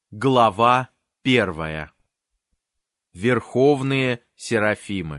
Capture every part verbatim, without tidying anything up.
Глава первая. Верховные серафимы.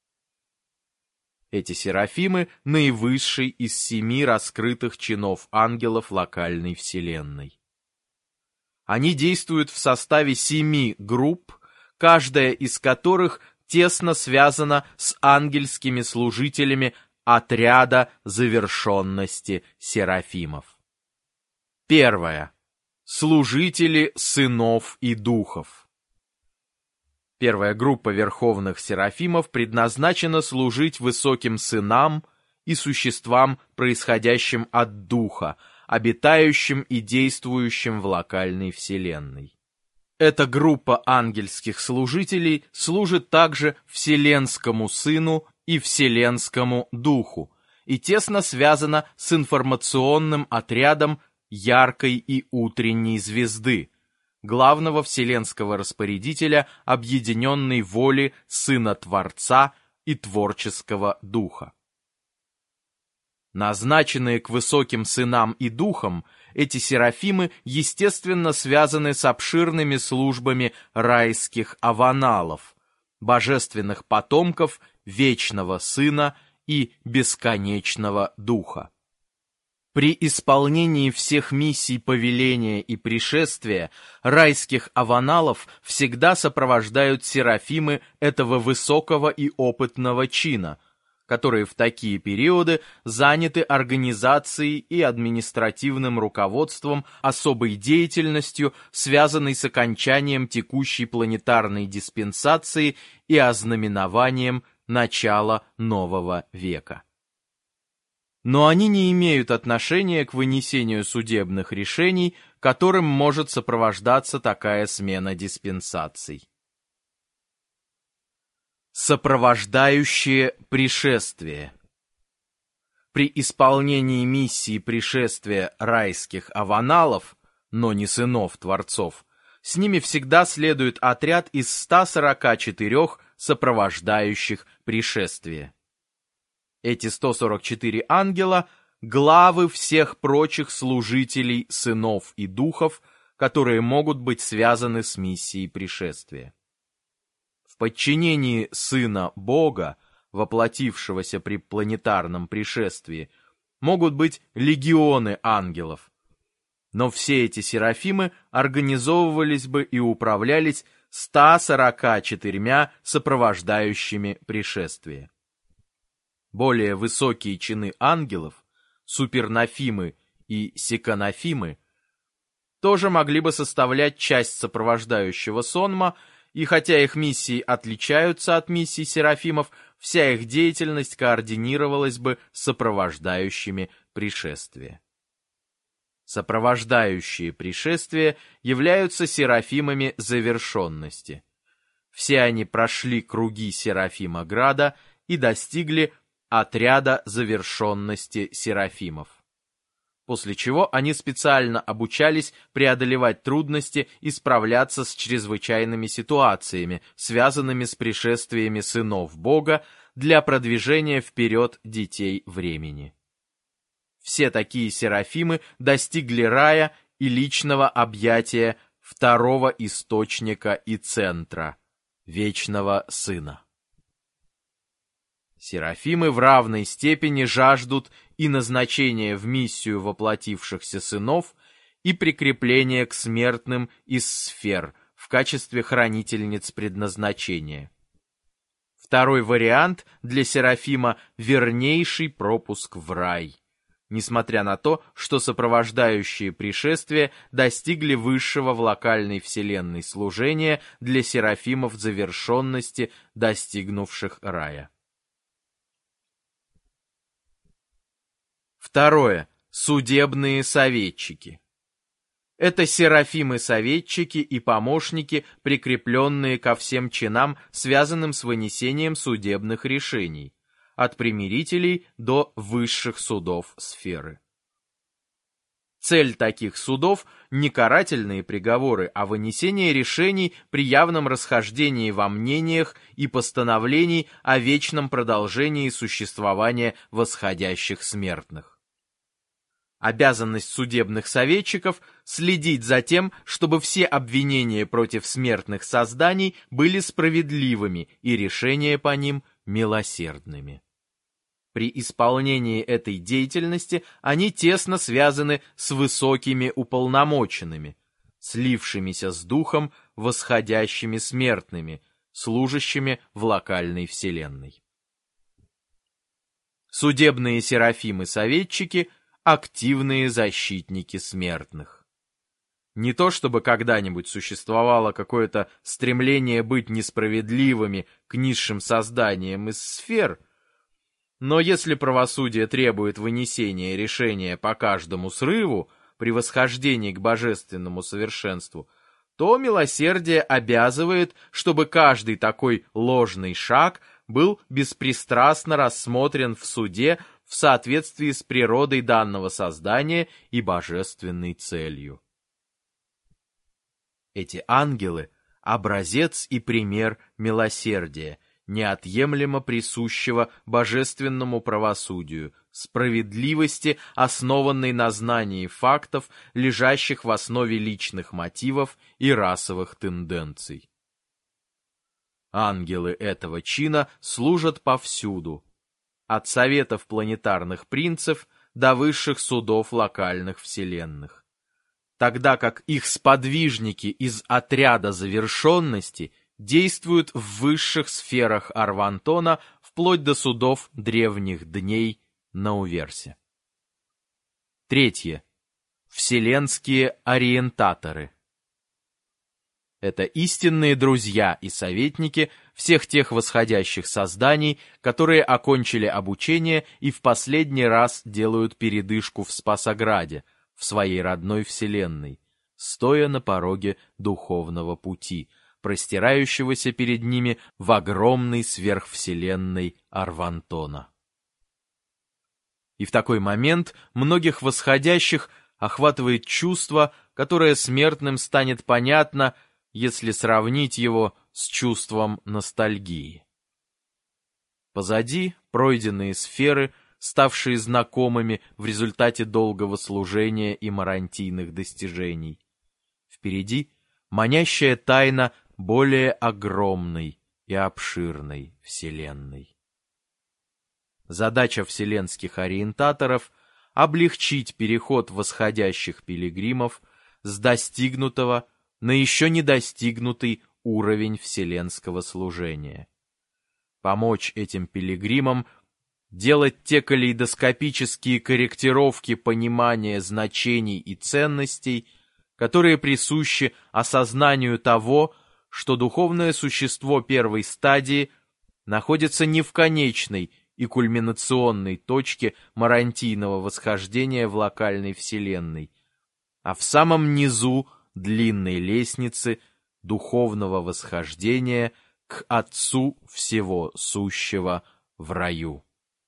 Эти серафимы – наивысший из семи раскрытых чинов ангелов локальной вселенной. Они действуют в составе семи групп, каждая из которых тесно связана с ангельскими служителями отряда завершенности серафимов. Первое. Служители сынов и духов. Первая группа верховных серафимов предназначена служить высоким сынам и существам, происходящим от духа, обитающим и действующим в локальной вселенной. Эта группа ангельских служителей служит также Вселенскому Сыну и Вселенскому Духу и тесно связана с информационным отрядом яркой и утренней звезды, главного вселенского распорядителя объединенной воли Сына Творца и Творческого Духа. Назначенные к высоким сынам и духам, эти серафимы естественно связаны с обширными службами райских аваналов, божественных потомков Вечного Сына и Бесконечного Духа. При исполнении всех миссий повеления и пришествия райских аваналов всегда сопровождают серафимы этого высокого и опытного чина, которые в такие периоды заняты организацией и административным руководством особой деятельностью, связанной с окончанием текущей планетарной диспенсации и ознаменованием начала нового века. Но они не имеют отношения к вынесению судебных решений, которым может сопровождаться такая смена диспенсаций. Сопровождающее пришествие. При исполнении миссии пришествия райских аваналов, но не сынов Творцов, с ними всегда следует отряд из ста сорока четырёх сопровождающих пришествие. Эти сто сорок четыре ангела – главы всех прочих служителей сынов и духов, которые могут быть связаны с миссией пришествия. В подчинении Сына Бога, воплотившегося при планетарном пришествии, могут быть легионы ангелов, но все эти серафимы организовывались бы и управлялись ста сорока четырьмя сопровождающими пришествие. Более высокие чины ангелов, супернафимы и секанафимы, тоже могли бы составлять часть сопровождающего сонма, и хотя их миссии отличаются от миссий серафимов, вся их деятельность координировалась бы с сопровождающими пришествие. Сопровождающие пришествие являются серафимами завершенности. Все они прошли круги Серафимограда и достигли отряда завершенности серафимов. После чего они специально обучались преодолевать трудности и справляться с чрезвычайными ситуациями, связанными с пришествиями сынов Бога для продвижения вперед детей времени. Все такие серафимы достигли рая и личного объятия второго источника и центра, Вечного Сына. Серафимы в равной степени жаждут и назначения в миссию воплотившихся сынов, и прикрепления к смертным из сфер в качестве хранительниц предназначения. Второй вариант для серафима – вернейший пропуск в рай, несмотря на то, что сопровождающие пришествия достигли высшего в локальной вселенной служения для серафимов завершенности, достигнувших рая. Второе. Судебные советчики. Это серафимы-советчики и помощники, прикрепленные ко всем чинам, связанным с вынесением судебных решений, от примирителей до высших судов сферы. Цель таких судов – не карательные приговоры, а вынесение решений при явном расхождении во мнениях и постановлений о вечном продолжении существования восходящих смертных. Обязанность судебных советчиков следить за тем, чтобы все обвинения против смертных созданий были справедливыми и решения по ним милосердными. При исполнении этой деятельности они тесно связаны с высокими уполномоченными, слившимися с духом восходящими смертными, служащими в локальной вселенной. Судебные серафимы-советчики – активные защитники смертных. Не то чтобы когда-нибудь существовало какое-то стремление быть несправедливыми к низшим созданиям из сфер, но если правосудие требует вынесения решения по каждому срыву при восхождении к божественному совершенству, то милосердие обязывает, чтобы каждый такой ложный шаг был беспристрастно рассмотрен в суде в соответствии с природой данного создания и божественной целью. Эти ангелы – образец и пример милосердия, неотъемлемо присущего божественному правосудию, справедливости, основанной на знании фактов, лежащих в основе личных мотивов и расовых тенденций. Ангелы этого чина служат повсюду, от советов планетарных принцев до высших судов локальных вселенных, тогда как их сподвижники из отряда завершенности действуют в высших сферах Арвантона вплоть до судов древних дней на Уверсе. Третье. Вселенские ориентаторы. Это истинные друзья и советники всех тех восходящих созданий, которые окончили обучение и в последний раз делают передышку в Спасограде, в своей родной вселенной, стоя на пороге духовного пути, простирающегося перед ними в огромной сверхвселенной Арвантона. И в такой момент многих восходящих охватывает чувство, которое смертным станет понятно, если сравнить его с чувством ностальгии. Позади пройденные сферы, ставшие знакомыми в результате долгого служения и марантийных достижений. Впереди манящая тайна более огромной и обширной вселенной. Задача вселенских ориентаторов — облегчить переход восходящих пилигримов с достигнутого на еще не достигнутый уровень вселенского служения. Помочь этим пилигримам делать те калейдоскопические корректировки понимания значений и ценностей, которые присущи осознанию того, что духовное существо первой стадии находится не в конечной и кульминационной точке марантийного восхождения в локальной вселенной, а в самом низу длинной лестницы духовного восхождения к Отцу всего сущего в раю.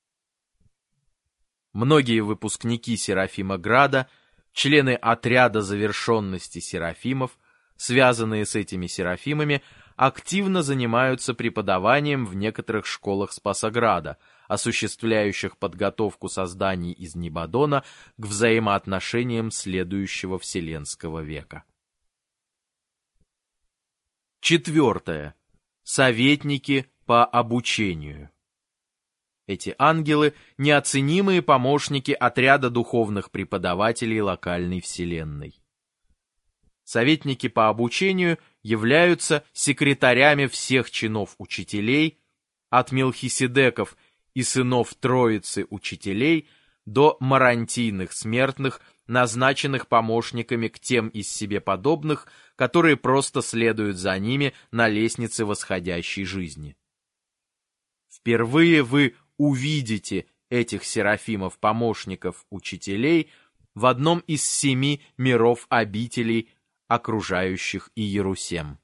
Многие выпускники Серафимограда, члены отряда завершенности серафимов, связанные с этими серафимами, активно занимаются преподаванием в некоторых школах Спасограда, осуществляющих подготовку созданий из Нибадона к взаимоотношениям следующего вселенского века. Четвертое. Советники по обучению. Эти ангелы – неоценимые помощники отряда духовных преподавателей локальной вселенной. Советники по обучению являются секретарями всех чинов учителей, от Мелхиседеков и сынов Троицы учителей до марантийных смертных, назначенных помощниками к тем из себе подобных, которые просто следуют за ними на лестнице восходящей жизни. Впервые вы увидите этих серафимов-помощников-учителей в одном из семи миров обителей, окружающих Иерусалим.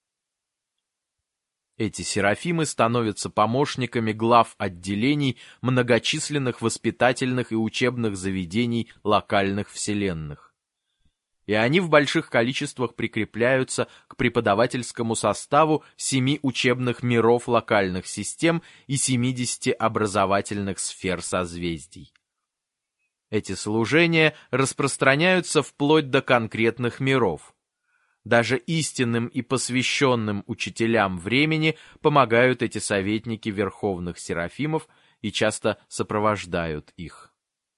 Эти серафимы становятся помощниками глав отделений многочисленных воспитательных и учебных заведений локальных вселенных. И они в больших количествах прикрепляются к преподавательскому составу семи учебных миров локальных систем и семидесяти образовательных сфер созвездий. Эти служения распространяются вплоть до конкретных миров. Даже истинным и посвященным учителям времени помогают эти советники верховных серафимов и часто сопровождают их.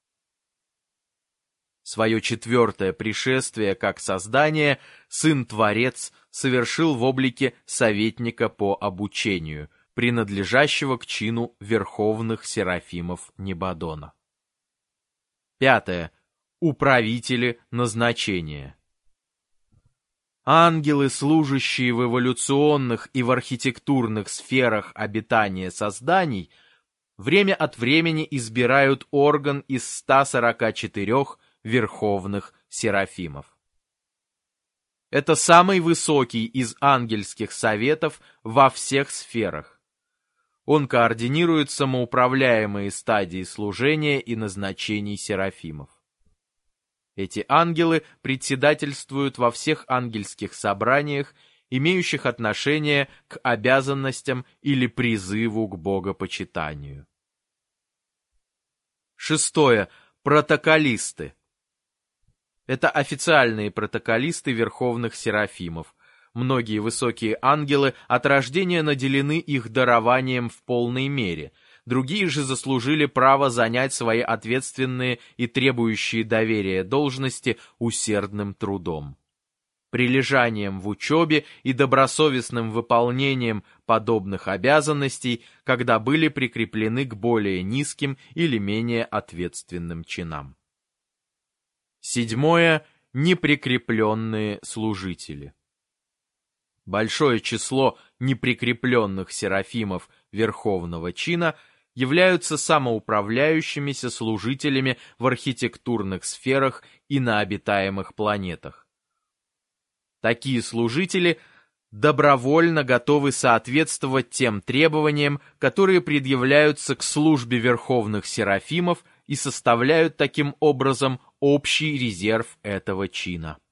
Свое четвертое пришествие как создание Сын-Творец совершил в облике советника по обучению, принадлежащего к чину верховных серафимов Небодона. Пятое. Управители назначения. Ангелы, служащие в эволюционных и в архитектурных сферах обитания созданий, время от времени избирают орган из ста сорока четырёх верховных серафимов. Это самый высокий из ангельских советов во всех сферах. Он координирует самоуправляемые стадии служения и назначений серафимов. Эти ангелы председательствуют во всех ангельских собраниях, имеющих отношение к обязанностям или призыву к богопочитанию. Шестое. Протоколисты. Это официальные протоколисты верховных серафимов. Многие высокие ангелы от рождения наделены их дарованием в полной мере, другие же заслужили право занять свои ответственные и требующие доверия должности усердным трудом. Прилежанием в учебе и добросовестным выполнением подобных обязанностей, когда были прикреплены к более низким или менее ответственным чинам. Седьмое. Неприкрепленные служители. Большое число неприкрепленных серафимов верховного чина являются самоуправляющимися служителями в архитектурных сферах и на обитаемых планетах. Такие служители добровольно готовы соответствовать тем требованиям, которые предъявляются к службе верховных серафимов и составляют таким образом общий резерв этого чина.